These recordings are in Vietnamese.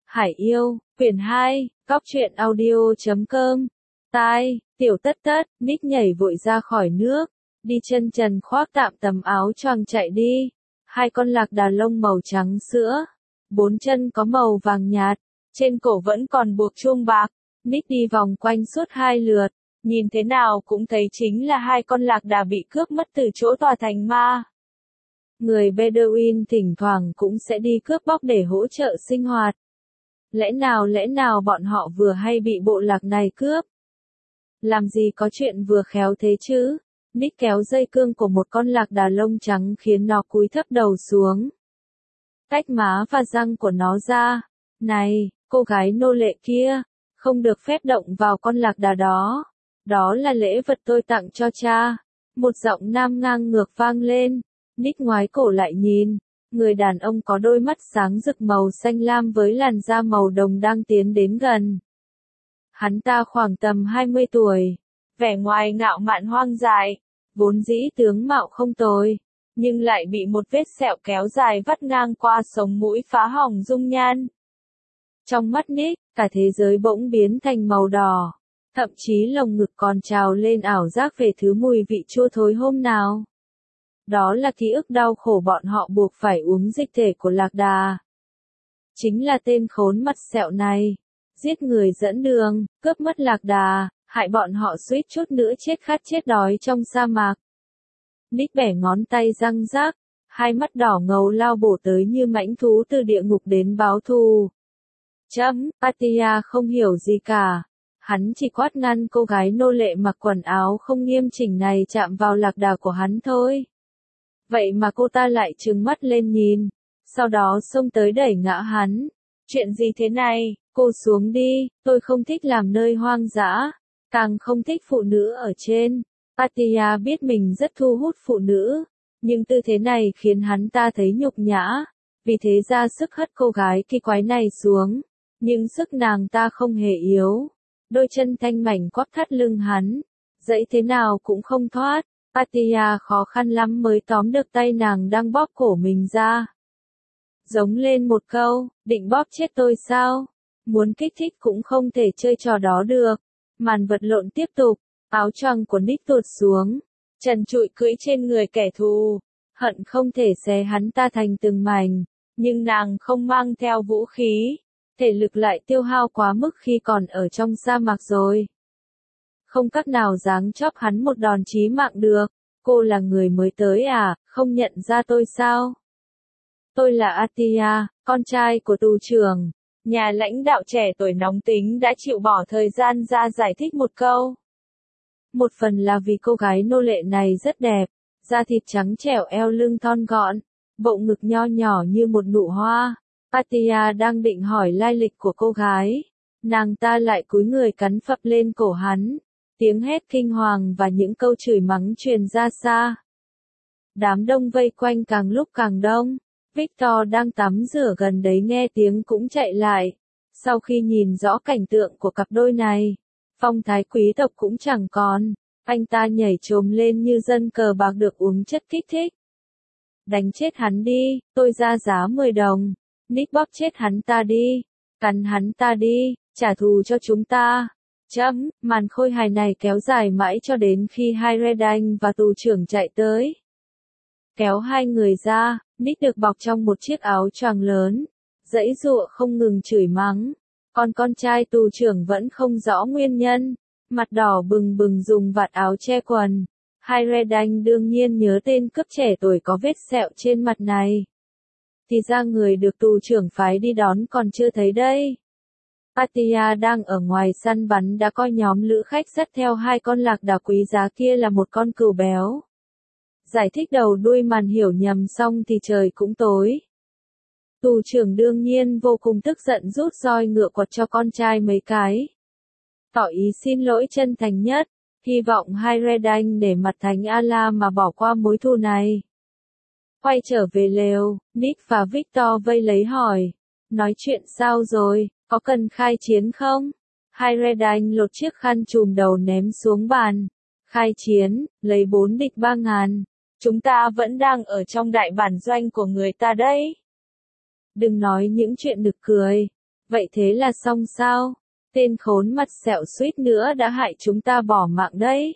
Hải yêu, quyển 2, góc truyện audio.com. Tai, tiểu tất tất, Nick nhảy vội ra khỏi nước, đi chân trần khoác tạm tầm áo choàng chạy đi. Hai con lạc đà lông màu trắng sữa, bốn chân có màu vàng nhạt, trên cổ vẫn còn buộc chuông bạc. Nick đi vòng quanh suốt 2 lượt, nhìn thế nào cũng thấy chính là hai con lạc đà bị cướp mất từ chỗ tòa thành ma. Người Bedouin thỉnh thoảng cũng sẽ đi cướp bóc để hỗ trợ sinh hoạt. Lẽ nào bọn họ vừa hay bị bộ lạc này cướp? Làm gì có chuyện vừa khéo thế chứ? Nick kéo dây cương của một con lạc đà lông trắng khiến nó cúi thấp đầu xuống. Tách má và răng của nó ra. Này, cô gái nô lệ kia, không được phép động vào con lạc đà đó. Đó là lễ vật tôi tặng cho cha. Một giọng nam ngang ngược vang lên. Nick ngoái cổ lại nhìn. Người đàn ông có đôi mắt sáng rực màu xanh lam với làn da màu đồng đang tiến đến gần. Hắn ta khoảng tầm 20 tuổi, vẻ ngoài ngạo mạn hoang dại, vốn dĩ tướng mạo không tồi, nhưng lại bị một vết sẹo kéo dài vắt ngang qua sống mũi phá hỏng dung nhan. Trong mắt Nick, cả thế giới bỗng biến thành màu đỏ, thậm chí lồng ngực còn trào lên ảo giác về thứ mùi vị chua thối hôm nào. Đó là ký ức đau khổ bọn họ buộc phải uống dịch thể của lạc đà. Chính là tên khốn mặt sẹo này, giết người dẫn đường, cướp mất lạc đà, hại bọn họ suýt chút nữa chết khát chết đói trong sa mạc. Nick bẻ ngón tay răng rác, hai mắt đỏ ngầu lao bổ tới như mãnh thú từ địa ngục đến báo thù. Patia không hiểu gì cả. Hắn chỉ quát ngăn cô gái nô lệ mặc quần áo không nghiêm chỉnh này chạm vào lạc đà của hắn thôi. Vậy mà cô ta lại trừng mắt lên nhìn, sau đó xông tới đẩy ngã hắn. Chuyện gì thế này, cô xuống đi, tôi không thích làm nơi hoang dã, càng không thích phụ nữ ở trên. Patia biết mình rất thu hút phụ nữ, nhưng tư thế này khiến hắn ta thấy nhục nhã, vì thế ra sức hất cô gái kỳ quái này xuống, nhưng sức nàng ta không hề yếu. Đôi chân thanh mảnh quắp thắt lưng hắn, dẫy thế nào cũng không thoát. Patia khó khăn lắm mới tóm được tay nàng đang bóp cổ mình ra. Giống lên một câu, định bóp chết tôi sao? Muốn kích thích cũng không thể chơi trò đó được. Màn vật lộn tiếp tục, áo choàng của Nick tuột xuống, trần trụi cưỡi trên người kẻ thù, hận không thể xé hắn ta thành từng mảnh, nhưng nàng không mang theo vũ khí, thể lực lại tiêu hao quá mức khi còn ở trong sa mạc rồi. Không cách nào giáng chóp hắn một đòn chí mạng được. Cô là người mới tới à, không nhận ra tôi sao? Tôi là Atia, con trai của tù trưởng. Nhà lãnh đạo trẻ tuổi nóng tính đã chịu bỏ thời gian ra giải thích một câu. Một phần là vì cô gái nô lệ này rất đẹp, da thịt trắng trẻo eo lưng thon gọn, bộ ngực nho nhỏ như một nụ hoa. Atia đang định hỏi lai lịch của cô gái, nàng ta lại cúi người cắn phập lên cổ hắn. Tiếng hét kinh hoàng và những câu chửi mắng truyền ra xa. Đám đông vây quanh càng lúc càng đông. Victor đang tắm rửa gần đấy nghe tiếng cũng chạy lại. Sau khi nhìn rõ cảnh tượng của cặp đôi này, phong thái quý tộc cũng chẳng còn. Anh ta nhảy chồm lên như dân cờ bạc được uống chất kích thích. Đánh chết hắn đi, tôi ra giá 10 đồng. Nick bóp chết hắn ta đi. Cắn hắn ta đi, trả thù cho chúng ta. Màn khôi hài này kéo dài mãi cho đến khi hai Redan và tù trưởng chạy tới. Kéo hai người ra, Nick được bọc trong một chiếc áo choàng lớn, giãy giụa không ngừng chửi mắng. Còn con trai tù trưởng vẫn không rõ nguyên nhân, mặt đỏ bừng bừng dùng vạt áo che quần. Hai Redan đương nhiên nhớ tên cướp trẻ tuổi có vết sẹo trên mặt này. Thì ra người được tù trưởng phái đi đón còn chưa thấy đây. Patia đang ở ngoài săn bắn đã coi nhóm lữ khách dắt theo hai con lạc đà quý giá kia là một con cừu béo. Giải thích đầu đuôi màn hiểu nhầm xong thì trời cũng tối. Tù trưởng đương nhiên vô cùng tức giận rút roi ngựa quật cho con trai mấy cái. Tỏ ý xin lỗi chân thành nhất, hy vọng hai Redan để mặt thánh Allah mà bỏ qua mối thù này. Quay trở về lều, Nick và Victor vây lấy hỏi. Nói chuyện sao rồi? Có cần khai chiến không? Hai Redan lột chiếc khăn trùm đầu ném xuống bàn. Khai chiến, lấy 4 địch 3.000. Chúng ta vẫn đang ở trong đại bản doanh của người ta đấy. Đừng nói những chuyện nực cười. Vậy thế là xong sao? Tên khốn mặt sẹo suýt nữa đã hại chúng ta bỏ mạng đấy.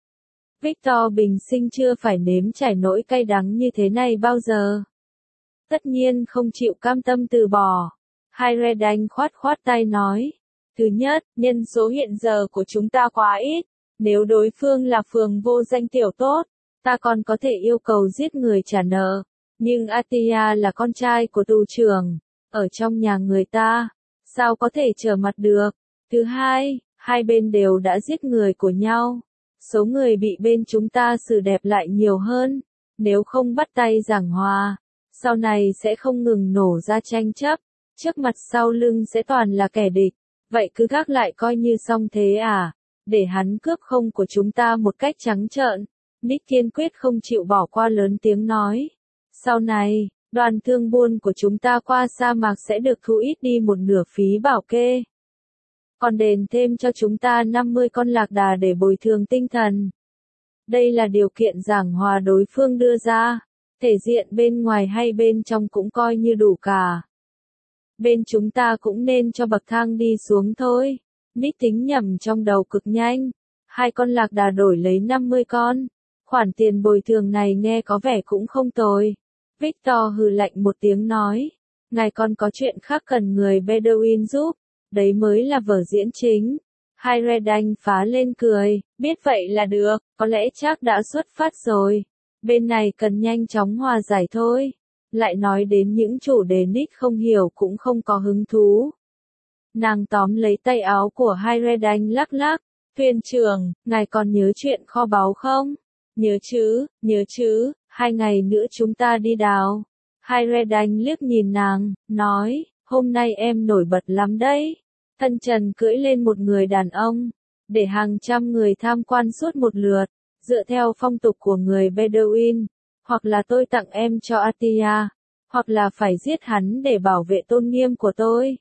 Victor bình sinh chưa phải nếm trải nỗi cay đắng như thế này bao giờ. Tất nhiên không chịu cam tâm từ bỏ. Hayredane khoát khoát tay nói. Thứ nhất, nhân số hiện giờ của chúng ta quá ít. Nếu đối phương là phường vô danh tiểu tốt, ta còn có thể yêu cầu giết người trả nợ. Nhưng Atia là con trai của tù trưởng, ở trong nhà người ta, sao có thể trở mặt được? Thứ hai, hai bên đều đã giết người của nhau. Số người bị bên chúng ta xử đẹp lại nhiều hơn. Nếu không bắt tay giảng hòa, sau này sẽ không ngừng nổ ra tranh chấp. Trước mặt sau lưng sẽ toàn là kẻ địch. Vậy cứ gác lại coi như xong thế à? Để hắn cướp không của chúng ta một cách trắng trợn. Nick kiên quyết không chịu bỏ qua lớn tiếng nói. Sau này, đoàn thương buôn của chúng ta qua sa mạc sẽ được thu ít đi một nửa phí bảo kê. Còn đền thêm cho chúng ta 50 con lạc đà để bồi thường tinh thần. Đây là điều kiện giảng hòa đối phương đưa ra. Thể diện bên ngoài hay bên trong cũng coi như đủ cả. Bên chúng ta cũng nên cho bậc thang đi xuống thôi. Nick tính nhầm trong đầu cực nhanh. 2 con lạc đà đổi lấy 50 con. Khoản tiền bồi thường này nghe có vẻ cũng không tồi. Victor hừ lạnh một tiếng nói. Ngài còn có chuyện khác cần người Bedouin giúp. Đấy mới là vở diễn chính. Hayredane phá lên cười. Biết vậy là được. Có lẽ chắc đã xuất phát rồi. Bên này cần nhanh chóng hòa giải thôi. Lại nói đến những chủ đề Nick không hiểu cũng không có hứng thú. Nàng tóm lấy tay áo của Hayredane lắc lắc. Thuyền trưởng, ngài còn nhớ chuyện kho báu không? Nhớ chứ, 2 ngày nữa chúng ta đi đào. Hayredane liếc nhìn nàng, nói, hôm nay em nổi bật lắm đấy. Thân trần cưỡi lên một người đàn ông, để hàng trăm người tham quan suốt một lượt, dựa theo phong tục của người Bedouin, hoặc là tôi tặng em cho Atia, hoặc là phải giết hắn để bảo vệ tôn nghiêm của tôi.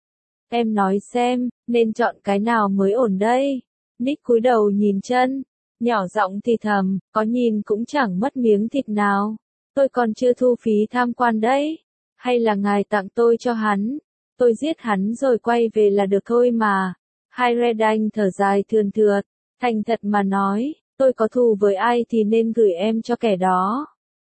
Em nói xem, nên chọn cái nào mới ổn đây? Nick cúi đầu nhìn chân, nhỏ giọng thì thầm, có nhìn cũng chẳng mất miếng thịt nào. Tôi còn chưa thu phí tham quan đấy. Hay là ngài tặng tôi cho hắn? Tôi giết hắn rồi quay về là được thôi mà. Hayredane thở dài thườn thượt, thành thật mà nói, tôi có thù với ai thì nên gửi em cho kẻ đó.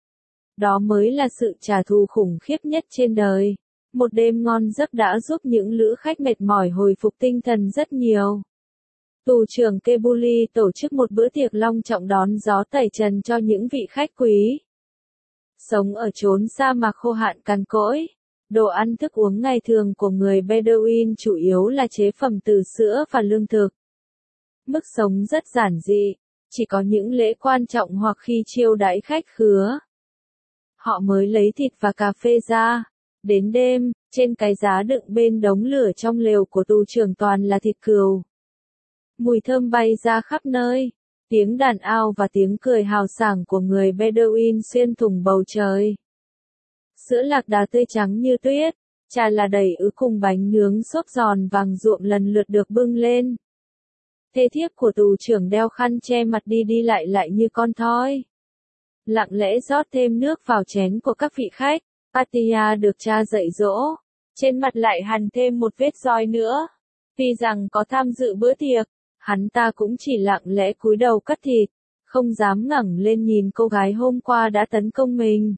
Đó mới là sự trả thù khủng khiếp nhất trên đời. Một đêm ngon giấc đã giúp những lữ khách mệt mỏi hồi phục tinh thần rất nhiều. Tù trưởng Kebuli tổ chức một bữa tiệc long trọng đón gió tẩy trần cho những vị khách quý. Sống ở chốn sa mạc khô hạn cằn cỗi, đồ ăn thức uống ngày thường của người Bedouin chủ yếu là chế phẩm từ sữa và lương thực. Mức sống rất giản dị, chỉ có những lễ quan trọng hoặc khi chiêu đãi khách khứa. Họ mới lấy thịt và cà phê ra. Đến đêm, trên cái giá đựng bên đống lửa trong lều của tù trưởng toàn là thịt cừu. Mùi thơm bay ra khắp nơi, tiếng đàn ao và tiếng cười hào sảng của người Bedouin xuyên thủng bầu trời. Sữa lạc đà tươi trắng như tuyết, trà là đầy ứ cùng bánh nướng xốp giòn vàng ruộm lần lượt được bưng lên. Thê thiếp của tù trưởng đeo khăn che mặt đi đi lại như con thoi. Lặng lẽ rót thêm nước vào chén của các vị khách. Atia được cha dạy dỗ, trên mặt lại hằn thêm một vết roi nữa. Tuy rằng có tham dự bữa tiệc, hắn ta cũng chỉ lặng lẽ cúi đầu cắt thịt, không dám ngẩng lên nhìn cô gái hôm qua đã tấn công mình.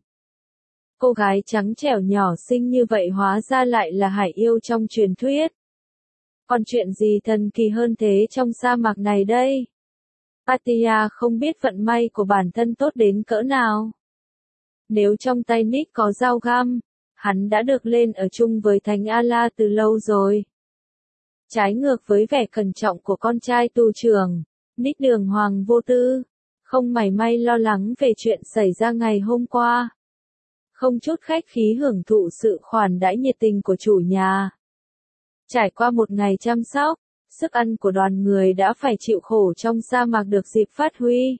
Cô gái trắng trẻo nhỏ xinh như vậy hóa ra lại là hải yêu trong truyền thuyết. Còn chuyện gì thần kỳ hơn thế trong sa mạc này đây? Atia không biết vận may của bản thân tốt đến cỡ nào. Nếu trong tay Nick có dao găm, hắn đã được lên ở chung với Thánh Allah từ lâu rồi. Trái ngược với vẻ cẩn trọng của con trai tù trưởng, Nick đường hoàng vô tư, không mảy may lo lắng về chuyện xảy ra ngày hôm qua. Không chút khách khí hưởng thụ sự khoản đãi nhiệt tình của chủ nhà. Trải qua một ngày chăm sóc, sức ăn của đoàn người đã phải chịu khổ trong sa mạc được dịp phát huy.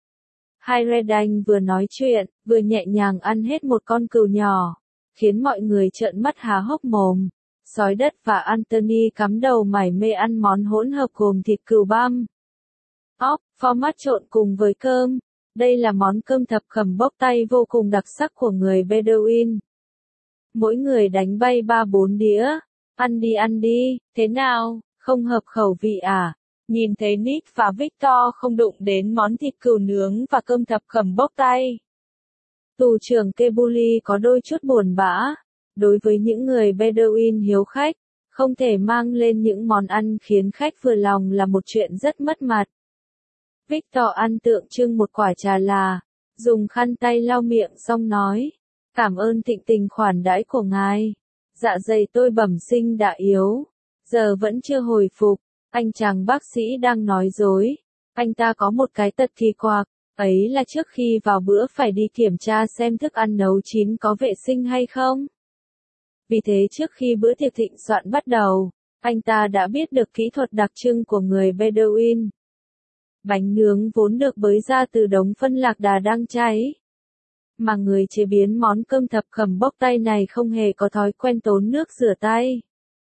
Hayredane vừa nói chuyện, vừa nhẹ nhàng ăn hết một con cừu nhỏ, khiến mọi người trợn mắt há hốc mồm. Sói đất và Anthony cắm đầu mải mê ăn món hỗn hợp gồm thịt cừu băm, óc, phô mát trộn cùng với cơm. Đây là món cơm thập cẩm bốc tay vô cùng đặc sắc của người Bedouin. Mỗi người đánh bay 3-4 đĩa, Ăn đi, thế nào, không hợp khẩu vị à? Nhìn thấy Nick và Victor không đụng đến món thịt cừu nướng và cơm thập cẩm bốc tay. Tù trưởng Kebuli có đôi chút buồn bã. Đối với những người Bedouin hiếu khách, không thể mang lên những món ăn khiến khách vừa lòng là một chuyện rất mất mặt. Victor ăn tượng trưng một quả trà là, dùng khăn tay lau miệng xong nói, cảm ơn thịnh tình khoản đãi của ngài. Dạ dày tôi bẩm sinh đã yếu, giờ vẫn chưa hồi phục. Anh chàng bác sĩ đang nói dối. Anh ta có một cái tật kỳ quặc, ấy là trước khi vào bữa phải đi kiểm tra xem thức ăn nấu chín có vệ sinh hay không. Vì thế trước khi bữa tiệc thịnh soạn bắt đầu, anh ta đã biết được kỹ thuật đặc trưng của người Bedouin. Bánh nướng vốn được bới ra từ đống phân lạc đà đang cháy. Mà người chế biến món cơm thập cẩm bốc tay này không hề có thói quen tốn nước rửa tay.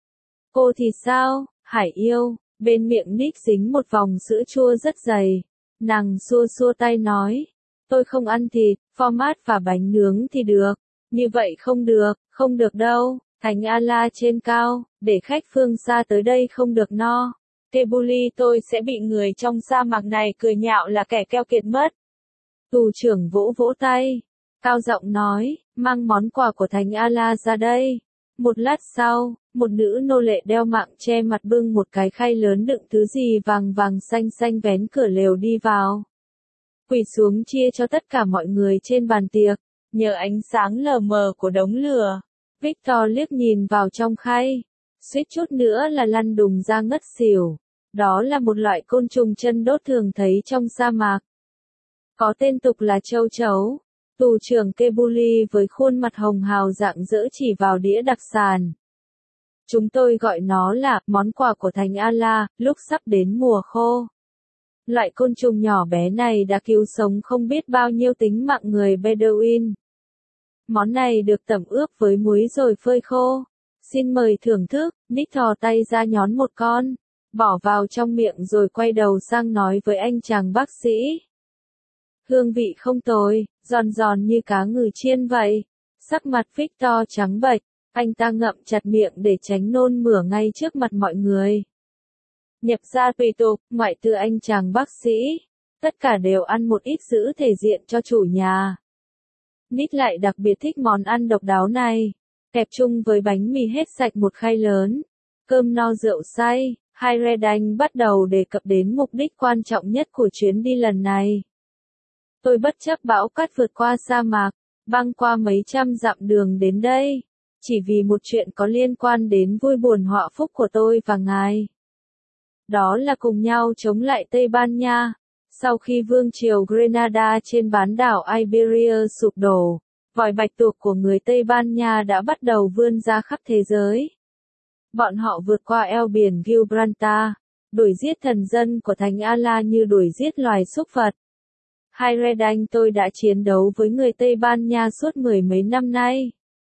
Cô thì sao, Hải yêu? Bên miệng Nick dính một vòng sữa chua rất dày. Nàng xua xua tay nói, tôi không ăn thịt, format và bánh nướng thì được. Như vậy không được đâu, Thánh Allah trên cao, để khách phương xa tới đây không được no. Kebuli tôi sẽ bị người trong sa mạc này cười nhạo là kẻ keo kiệt mất. Tù trưởng vỗ vỗ tay, cao giọng nói, mang món quà của Thánh Allah ra đây. Một lát sau, một nữ nô lệ đeo mạng che mặt bưng một cái khay lớn đựng thứ gì vàng vàng xanh xanh vén cửa lều đi vào. Quỳ xuống chia cho tất cả mọi người trên bàn tiệc, nhờ ánh sáng lờ mờ của đống lửa. Victor liếc nhìn vào trong khay, suýt chút nữa là lăn đùng ra ngất xỉu. Đó là một loại côn trùng chân đốt thường thấy trong sa mạc. Có tên tục là châu chấu. Tù trưởng Kebuli với khuôn mặt hồng hào rạng rỡ chỉ vào đĩa đặc sản. Chúng tôi gọi nó là món quà của Thánh Allah, lúc sắp đến mùa khô. Loại côn trùng nhỏ bé này đã cứu sống không biết bao nhiêu tính mạng người Bedouin. Món này được tẩm ướp với muối rồi phơi khô. Xin mời thưởng thức. Nick thò tay ra nhón một con, bỏ vào trong miệng rồi quay đầu sang nói với anh chàng bác sĩ. Hương vị không tồi, giòn giòn như cá ngừ chiên vậy. Sắc mặt Victor trắng bệch, anh ta ngậm chặt miệng để tránh nôn mửa ngay trước mặt mọi người. Nhập gia tùy tục, ngoại trừ anh chàng bác sĩ, tất cả đều ăn một ít giữ thể diện cho chủ nhà. Nick lại đặc biệt thích món ăn độc đáo này, kẹp chung với bánh mì hết sạch một khay lớn, cơm no rượu say. Hayredane bắt đầu đề cập đến mục đích quan trọng nhất của chuyến đi lần này. Tôi bất chấp bão cát vượt qua sa mạc, băng qua mấy trăm dặm đường đến đây, chỉ vì một chuyện có liên quan đến vui buồn họa phúc của tôi và ngài. Đó là cùng nhau chống lại Tây Ban Nha. Sau khi vương triều Grenada trên bán đảo Iberia sụp đổ, vòi bạch tuộc của người Tây Ban Nha đã bắt đầu vươn ra khắp thế giới. Bọn họ vượt qua eo biển Gibraltar, đuổi giết thần dân của Thánh Allah như đuổi giết loài súc vật. Hayredane tôi đã chiến đấu với người Tây Ban Nha suốt mười mấy năm nay.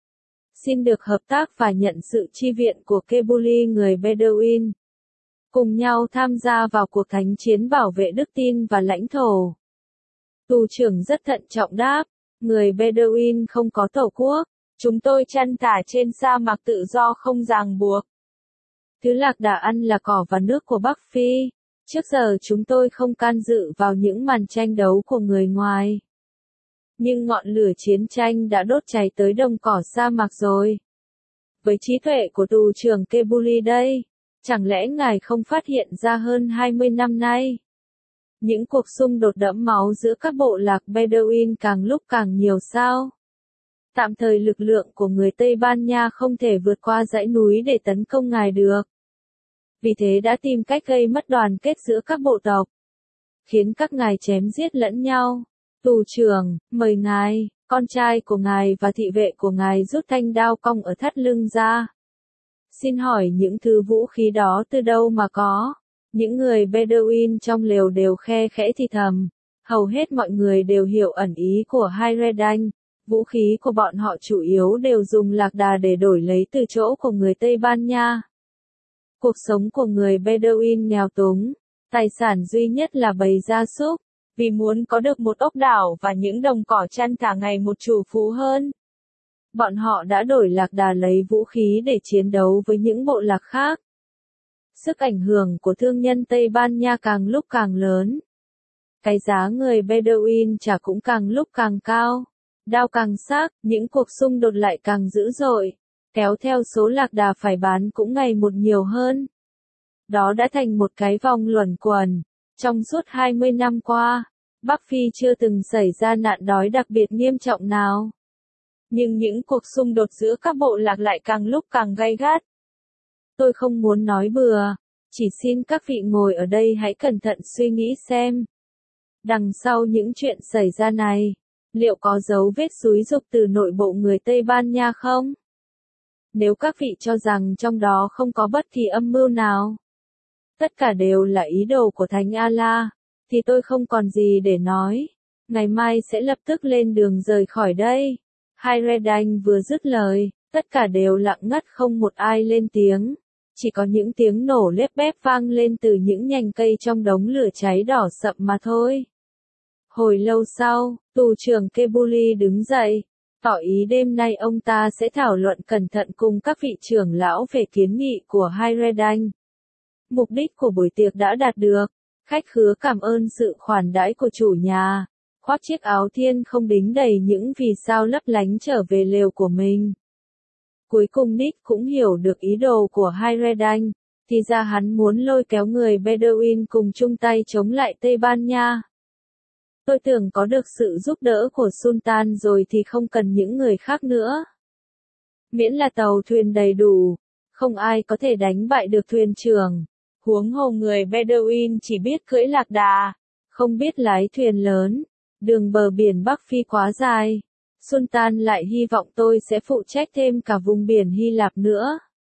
Xin được hợp tác và nhận sự chi viện của Kebuli người Bedouin. Cùng nhau tham gia vào cuộc thánh chiến bảo vệ đức tin và lãnh thổ. Tù trưởng rất thận trọng đáp, người Bedouin không có tổ quốc, chúng tôi chăn thả trên sa mạc tự do không ràng buộc. Thứ lạc đà ăn là cỏ và nước của Bắc Phi. Trước giờ chúng tôi không can dự vào những màn tranh đấu của người ngoài. Nhưng ngọn lửa chiến tranh đã đốt cháy tới đồng cỏ sa mạc rồi. Với trí tuệ của tù trưởng Kebuli đây, chẳng lẽ ngài không phát hiện ra hơn 20 năm nay? Những cuộc xung đột đẫm máu giữa các bộ lạc Bedouin càng lúc càng nhiều sao? Tạm thời lực lượng của người Tây Ban Nha không thể vượt qua dãy núi để tấn công ngài được. Vì thế đã tìm cách gây mất đoàn kết giữa các bộ tộc, khiến các ngài chém giết lẫn nhau. Tù trưởng, mời ngài, con trai của ngài và thị vệ của ngài rút thanh đao cong ở thắt lưng ra. Xin hỏi những thứ vũ khí đó từ đâu mà có? Những người Bedouin trong lều đều khe khẽ thì thầm. Hầu hết mọi người đều hiểu ẩn ý của Hayredane. Vũ khí của bọn họ chủ yếu đều dùng lạc đà để đổi lấy từ chỗ của người Tây Ban Nha. Cuộc sống của người Bedouin nghèo túng, tài sản duy nhất là bầy gia súc, vì muốn có được một ốc đảo và những đồng cỏ chăn thả ngày một chủ phú hơn. Bọn họ đã đổi lạc đà lấy vũ khí để chiến đấu với những bộ lạc khác. Sức ảnh hưởng của thương nhân Tây Ban Nha càng lúc càng lớn. Cái giá người Bedouin trả cũng càng lúc càng cao. Đao càng sắc, những cuộc xung đột lại càng dữ dội. Kéo theo số lạc đà phải bán cũng ngày một nhiều hơn. Đó đã thành một cái vòng luẩn quẩn. Trong suốt 20 năm qua, Bắc Phi chưa từng xảy ra nạn đói đặc biệt nghiêm trọng nào. Nhưng những cuộc xung đột giữa các bộ lạc lại càng lúc càng gay gắt. Tôi không muốn nói bừa, chỉ xin các vị ngồi ở đây hãy cẩn thận suy nghĩ xem. Đằng sau những chuyện xảy ra này, liệu có dấu vết xúi giục từ nội bộ người Tây Ban Nha không? Nếu các vị cho rằng trong đó không có bất kỳ âm mưu nào, tất cả đều là ý đồ của Thánh Allah, thì tôi không còn gì để nói. Ngày mai sẽ lập tức lên đường rời khỏi đây. Hayreddin vừa dứt lời, tất cả đều lặng ngắt không một ai lên tiếng. Chỉ có những tiếng nổ lép bép vang lên từ những nhành cây trong đống lửa cháy đỏ sậm mà thôi. Hồi lâu sau, tù trưởng Kebuli đứng dậy, tỏ ý đêm nay ông ta sẽ thảo luận cẩn thận cùng các vị trưởng lão về kiến nghị của Hayreddin. Mục đích của buổi tiệc đã đạt được, khách khứa cảm ơn sự khoản đãi của chủ nhà, khoác chiếc áo thiên không đính đầy những vì sao lấp lánh trở về lều của mình. Cuối cùng Nick cũng hiểu được ý đồ của Hayreddin, thì ra hắn muốn lôi kéo người Bedouin cùng chung tay chống lại Tây Ban Nha. Tôi tưởng có được sự giúp đỡ của Sultan rồi thì không cần những người khác nữa. Miễn là tàu thuyền đầy đủ, không ai có thể đánh bại được thuyền trưởng. Huống hồ người Bedouin chỉ biết cưỡi lạc đà, không biết lái thuyền lớn. Đường bờ biển Bắc Phi quá dài. Sultan lại hy vọng tôi sẽ phụ trách thêm cả vùng biển Hy Lạp nữa.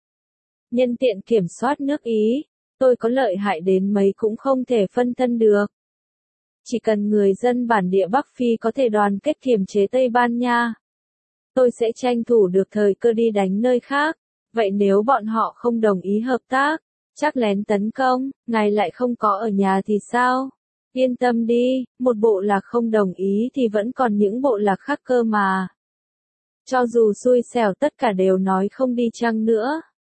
Nhân tiện kiểm soát nước Ý, tôi có lợi hại đến mấy cũng không thể phân thân được. Chỉ cần người dân bản địa Bắc Phi có thể đoàn kết kiềm chế Tây Ban Nha, tôi sẽ tranh thủ được thời cơ đi đánh nơi khác. Vậy nếu bọn họ không đồng ý hợp tác, chắc lén tấn công, ngài lại không có ở nhà thì sao? Yên tâm đi, một bộ lạc không đồng ý thì vẫn còn những bộ lạc khác cơ mà. Cho dù xui xẻo tất cả đều nói không đi chăng nữa.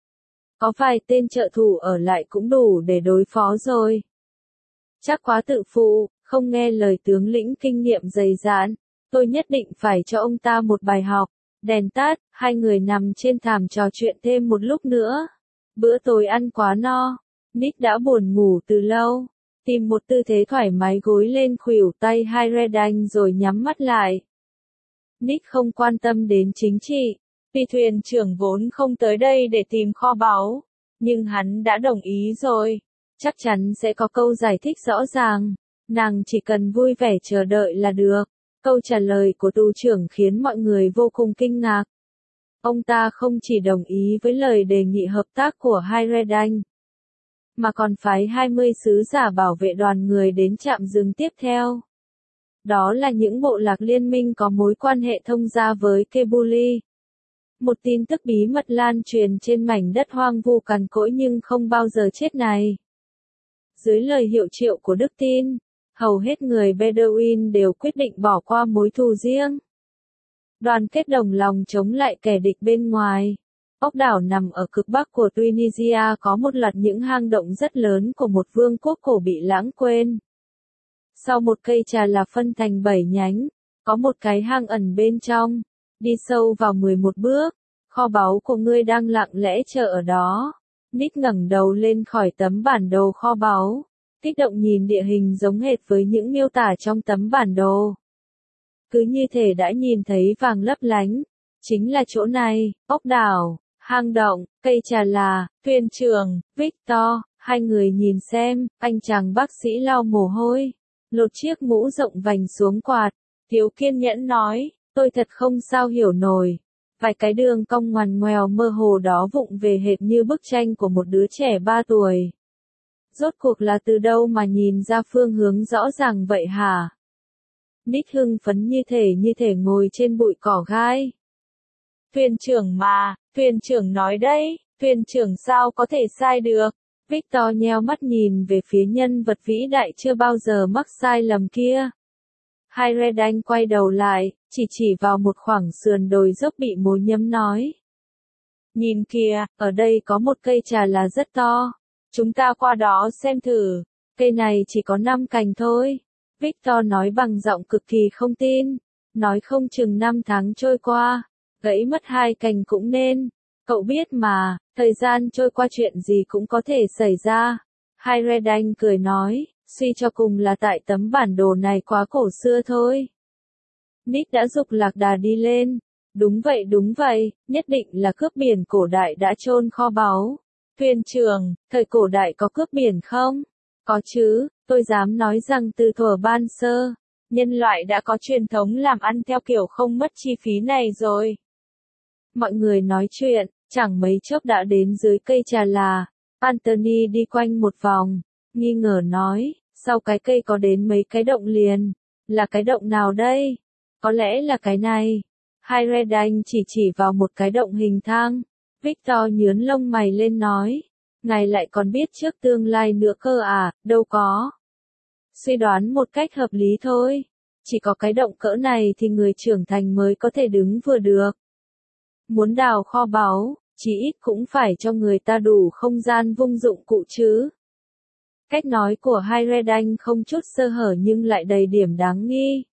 Có vài tên trợ thủ ở lại cũng đủ để đối phó rồi. Chắc quá tự phụ, không nghe lời tướng lĩnh kinh nghiệm dày dạn. Tôi nhất định phải cho ông ta một bài học. Đèn tắt, hai người nằm trên thảm trò chuyện thêm một lúc nữa. Bữa tối ăn quá no. Nick đã buồn ngủ từ lâu. Tìm một tư thế thoải mái gối lên khuỷu tay Hayreddin rồi nhắm mắt lại. Nick không quan tâm đến chính trị. Vì thuyền trưởng vốn không tới đây để tìm kho báu. Nhưng hắn đã đồng ý rồi. Chắc chắn sẽ có câu giải thích rõ ràng. Nàng chỉ cần vui vẻ chờ đợi là được. Câu trả lời của tù trưởng khiến mọi người vô cùng kinh ngạc. Ông ta không chỉ đồng ý với lời đề nghị hợp tác của Hayreddin, mà còn phái 20 sứ giả bảo vệ đoàn người đến trạm dừng tiếp theo. Đó là những bộ lạc liên minh có mối quan hệ thông gia với Kebuli. Một tin tức bí mật lan truyền trên mảnh đất hoang vu cằn cỗi nhưng không bao giờ chết này. Dưới lời hiệu triệu của Đức Tin, hầu hết người Bedouin đều quyết định bỏ qua mối thù riêng. Đoàn kết đồng lòng chống lại kẻ địch bên ngoài. Ốc đảo nằm ở cực bắc của Tunisia có một loạt những hang động rất lớn của một vương quốc cổ bị lãng quên. Sau một cây trà là phân thành 7 nhánh, có một cái hang ẩn bên trong. Đi sâu vào 11 bước, kho báu của ngươi đang lặng lẽ chờ ở đó. Nick ngẩng đầu lên khỏi tấm bản đồ kho báu, kích động nhìn địa hình giống hệt với những miêu tả trong tấm bản đồ. Cứ như thể đã nhìn thấy vàng lấp lánh. Chính là chỗ này, ốc đảo, hang động, cây trà là, thuyền trưởng, Victor, hai người nhìn xem, anh chàng bác sĩ lau mồ hôi, lột chiếc mũ rộng vành xuống quạt, thiếu kiên nhẫn nói, tôi thật không sao hiểu nổi. Vài cái đường cong ngoằn ngoèo mơ hồ đó vụng về hệt như bức tranh của một đứa trẻ 3 tuổi. Rốt cuộc là từ đâu mà nhìn ra phương hướng rõ ràng vậy hả? Nick hưng phấn như thể ngồi trên bụi cỏ gai. Thuyền trưởng mà, thuyền trưởng nói đấy, thuyền trưởng sao có thể sai được. Victor nheo mắt nhìn về phía nhân vật vĩ đại chưa bao giờ mắc sai lầm kia. Hayredane quay đầu lại, chỉ vào một khoảng sườn đồi dốc bị mối nhấm nói. Nhìn kìa, ở đây có một cây trà là rất to. Chúng ta qua đó xem thử. Cây này chỉ có 5 cành thôi. Victor nói bằng giọng cực kỳ không tin. Nói không chừng 5 tháng trôi qua. Gãy mất 2 cành cũng nên. Cậu biết mà, thời gian trôi qua chuyện gì cũng có thể xảy ra. Hayredane cười nói, suy cho cùng là tại tấm bản đồ này quá cổ xưa thôi. Nick đã giục lạc đà đi lên. Đúng vậy, nhất định là cướp biển cổ đại đã chôn kho báu. Thuyền trưởng, thời cổ đại có cướp biển không? Có chứ, tôi dám nói rằng từ thuở ban sơ, nhân loại đã có truyền thống làm ăn theo kiểu không mất chi phí này rồi. Mọi người nói chuyện, chẳng mấy chốc đã đến dưới cây trà là. Anthony đi quanh một vòng, nghi ngờ nói, sau cái cây có đến mấy cái động liền. Là cái động nào đây? Có lẽ là cái này. Hayredane chỉ vào một cái động hình thang. Victor nhướng lông mày lên nói. Ngài lại còn biết trước tương lai nữa cơ à, đâu có. Suy đoán một cách hợp lý thôi. Chỉ có cái động cỡ này thì người trưởng thành mới có thể đứng vừa được. Muốn đào kho báu, chí ít cũng phải cho người ta đủ không gian vung dụng cụ chứ. Cách nói của Hayredane không chút sơ hở nhưng lại đầy điểm đáng nghi.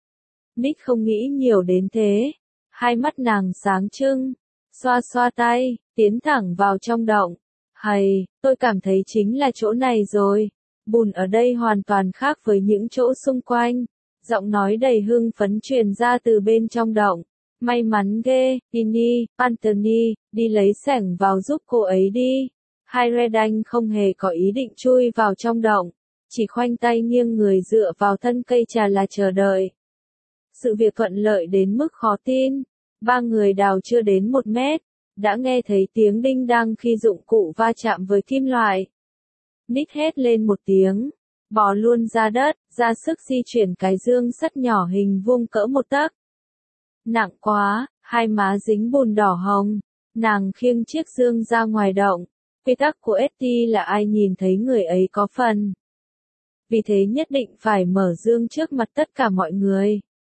Nick không nghĩ nhiều đến thế. Hai mắt nàng sáng trưng, xoa tay, tiến thẳng vào trong động. Hầy, tôi cảm thấy chính là chỗ này rồi. Bùn ở đây hoàn toàn khác với những chỗ xung quanh. Giọng nói đầy hưng phấn truyền ra từ bên trong động. May mắn ghê, Tini, Anthony, đi lấy xẻng vào giúp cô ấy đi. Hayredane không hề có ý định chui vào trong động, chỉ khoanh tay nghiêng người dựa vào thân cây trà là chờ đợi. Sự việc thuận lợi đến mức khó tin. Ba người đào chưa đến 1 mét, đã nghe thấy tiếng đinh đăng khi dụng cụ va chạm với kim loại. Nick hét lên một tiếng, bò luôn ra đất, ra sức di chuyển cái dương sắt nhỏ hình vuông cỡ 1 tấc. Nặng quá, hai má dính bùn đỏ hồng, nàng khiêng chiếc dương ra ngoài động. Quy tắc của ST là ai nhìn thấy người ấy có phần. Vì thế nhất định phải mở dương trước mặt tất cả mọi người.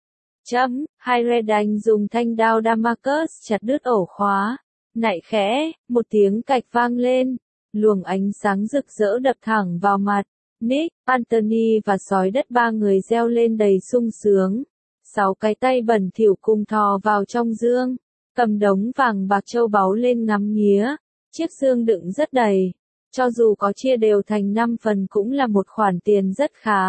Hayredane dùng thanh đao Damascus chặt đứt ổ khóa. Nại khẽ, một tiếng cạch vang lên. Luồng ánh sáng rực rỡ đập thẳng vào mặt. Nick, Anthony và sói đất ba người reo lên đầy sung sướng. 6 cái tay bẩn thỉu cùng thò vào trong dương. Cầm đống vàng bạc châu báu lên ngắm nghía. Chiếc dương đựng rất đầy. Cho dù có chia đều thành 5 phần cũng là một khoản tiền rất khá.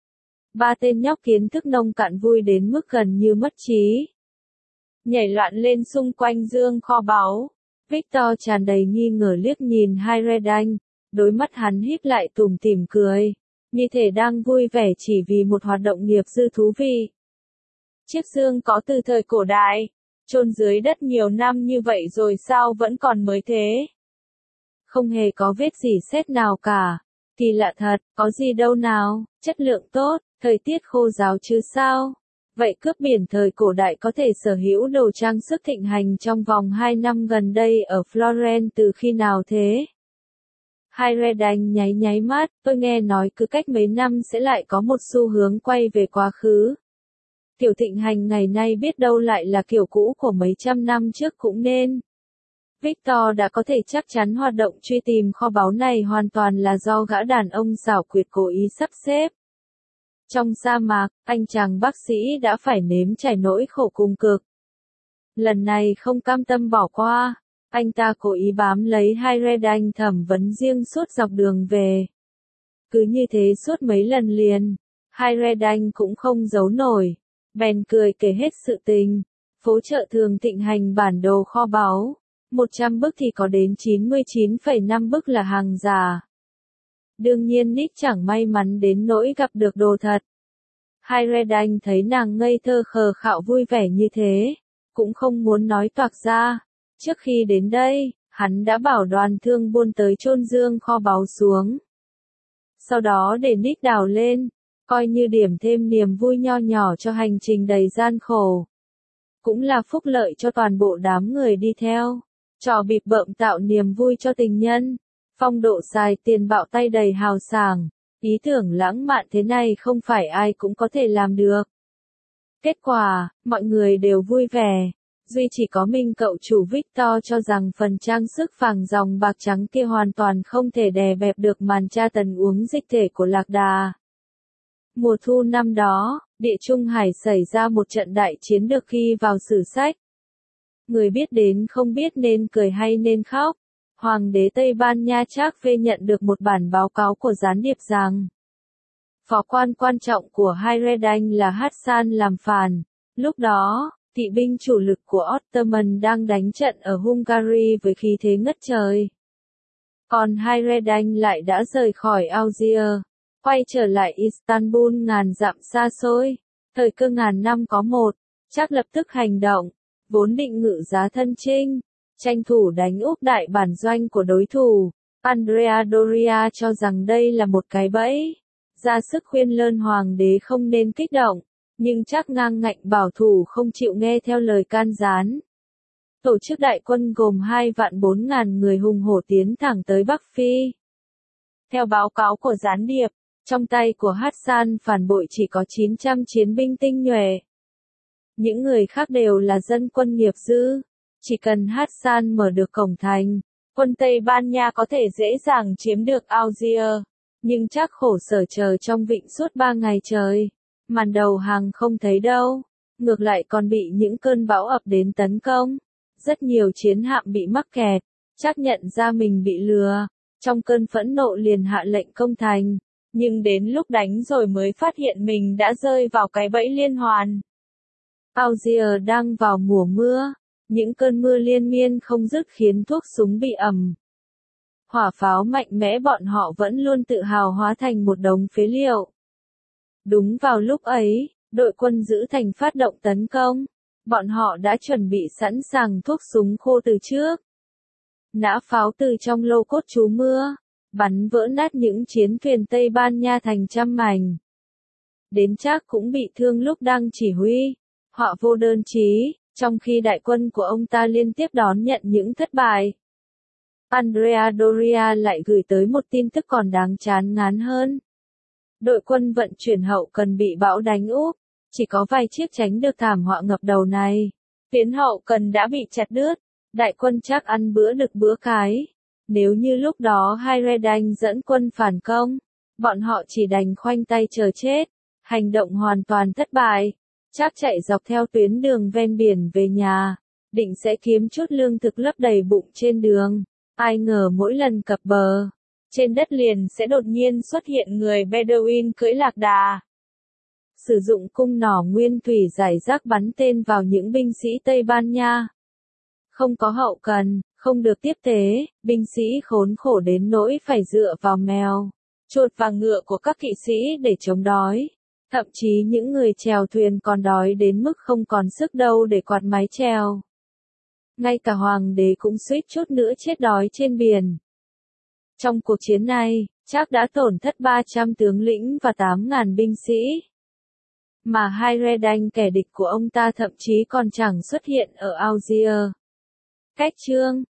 Ba tên nhóc kiến thức nông cạn vui đến mức gần như mất trí. Nhảy loạn lên xung quanh dương kho báu. Victor tràn đầy nghi ngờ liếc nhìn Hayredane, đôi mắt hắn híp lại tủm tỉm cười, như thể đang vui vẻ chỉ vì một hoạt động nghiệp dư thú vị. Chiếc dương có từ thời cổ đại, chôn dưới đất nhiều năm như vậy rồi sao vẫn còn mới thế? Không hề có vết rỉ sét nào cả. Kỳ lạ thật, có gì đâu nào, chất lượng tốt, thời tiết khô ráo chứ sao? Vậy cướp biển thời cổ đại có thể sở hữu đồ trang sức thịnh hành trong vòng 2 năm gần đây ở Florence từ khi nào thế? Hayredane nháy mắt, tôi nghe nói cứ cách mấy năm sẽ lại có một xu hướng quay về quá khứ. Kiểu thịnh hành ngày nay biết đâu lại là kiểu cũ của mấy trăm năm trước cũng nên. Victor đã có thể chắc chắn hoạt động truy tìm kho báu này hoàn toàn là do gã đàn ông xảo quyệt cố ý sắp xếp. Trong sa mạc, anh chàng bác sĩ đã phải nếm trải nỗi khổ cùng cực. Lần này không cam tâm bỏ qua, anh ta cố ý bám lấy Hayredane thẩm vấn riêng suốt dọc đường về. Cứ như thế suốt mấy lần liền, Hayredane cũng không giấu nổi, bèn cười kể hết sự tình. Phố chợ thường thịnh hành bản đồ kho báu, 100 bức thì có đến 99,5 bức là hàng giả. Đương nhiên Nick chẳng may mắn đến nỗi gặp được đồ thật. Hayredane thấy nàng ngây thơ khờ khạo vui vẻ như thế, cũng không muốn nói toạc ra. Trước khi đến đây, hắn đã bảo đoàn thương buôn tới chôn dương kho báu xuống. Sau đó để Nick đào lên, coi như điểm thêm niềm vui nho nhỏ cho hành trình đầy gian khổ. Cũng là phúc lợi cho toàn bộ đám người đi theo. Trò bịp bợm tạo niềm vui cho tình nhân. Phong độ xài tiền bạo tay đầy hào sảng. Ý tưởng lãng mạn thế này không phải ai cũng có thể làm được. Kết quả, mọi người đều vui vẻ. Duy chỉ có mình cậu chủ Victor cho rằng phần trang sức vàng dòng bạc trắng kia hoàn toàn không thể đè bẹp được màn tra tấn uống dịch thể của Lạc Đà. Mùa thu năm đó, Địa Trung Hải xảy ra một trận đại chiến được ghi vào sử sách. Người biết đến không biết nên cười hay nên khóc. Hoàng đế Tây Ban Nha Charles V nhận được một bản báo cáo của gián điệp rằng phó quan quan trọng của Hayreddin là Hassan làm phản. Lúc đó, kỵ binh chủ lực của Ottoman đang đánh trận ở Hungary với khí thế ngất trời. Còn Hayreddin lại đã rời khỏi Algiers, quay trở lại Istanbul ngàn dặm xa xôi. Thời cơ ngàn năm có một, chắc lập tức hành động, vốn định ngự giá thân chinh, tranh thủ đánh úp đại bản doanh của đối thủ. Andrea Doria cho rằng đây là một cái bẫy, ra sức khuyên lơn hoàng đế không nên kích động, nhưng chắc ngang ngạnh bảo thủ không chịu nghe theo lời can gián. Tổ chức đại quân gồm 2.400.000 người hùng hổ tiến thẳng tới Bắc Phi. Theo báo cáo của gián điệp, trong tay của Hassan phản bội chỉ có 900 chiến binh tinh nhuệ. Những người khác đều là dân quân nghiệp dư. Chỉ cần Hassan mở được cổng thành, quân Tây Ban Nha có thể dễ dàng chiếm được Algiers. Nhưng chắc khổ sở chờ trong vịnh suốt 3 ngày trời. Màn đầu hàng không thấy đâu. Ngược lại còn bị những cơn bão ập đến tấn công. Rất nhiều chiến hạm bị mắc kẹt. Chắc nhận ra mình bị lừa. Trong cơn phẫn nộ liền hạ lệnh công thành. Nhưng đến lúc đánh rồi mới phát hiện mình đã rơi vào cái bẫy liên hoàn. Algiers đang vào mùa mưa. Những cơn mưa liên miên không dứt khiến thuốc súng bị ẩm. Hỏa pháo mạnh mẽ bọn họ vẫn luôn tự hào hóa thành một đống phế liệu. Đúng vào lúc ấy, đội quân giữ thành phát động tấn công. Bọn họ đã chuẩn bị sẵn sàng thuốc súng khô từ trước. Nã pháo từ trong lô cốt trú mưa, bắn vỡ nát những chiến thuyền Tây Ban Nha thành trăm mảnh. Đến Charles cũng bị thương lúc đang chỉ huy. Họa vô đơn chí, trong khi đại quân của ông ta liên tiếp đón nhận những thất bại. Andrea Doria lại gửi tới một tin tức còn đáng chán ngán hơn. Đội quân vận chuyển hậu cần bị bão đánh úp, chỉ có vài chiếc tránh được thảm họa ngập đầu này. Tuyến hậu cần đã bị chặt đứt, đại quân chắc ăn bữa đực bữa cái. Nếu như lúc đó Hayreddin dẫn quân phản công, bọn họ chỉ đành khoanh tay chờ chết, hành động hoàn toàn thất bại. Chắc chạy dọc theo tuyến đường ven biển về nhà, định sẽ kiếm chút lương thực lấp đầy bụng trên đường. Ai ngờ mỗi lần cập bờ, trên đất liền sẽ đột nhiên xuất hiện người Bedouin cưỡi lạc đà. Sử dụng cung nỏ nguyên thủy rải rác bắn tên vào những binh sĩ Tây Ban Nha. Không có hậu cần, không được tiếp tế, binh sĩ khốn khổ đến nỗi phải dựa vào mèo, chuột và ngựa của các kỵ sĩ để chống đói. Thậm chí những người chèo thuyền còn đói đến mức không còn sức đâu để quạt mái chèo. Ngay cả hoàng đế cũng suýt chút nữa chết đói trên biển. Trong cuộc chiến này, Charles đã tổn thất 300 tướng lĩnh và 8.000 binh sĩ. Mà Hayreddin kẻ địch của ông ta thậm chí còn chẳng xuất hiện ở Algiers. Cách chương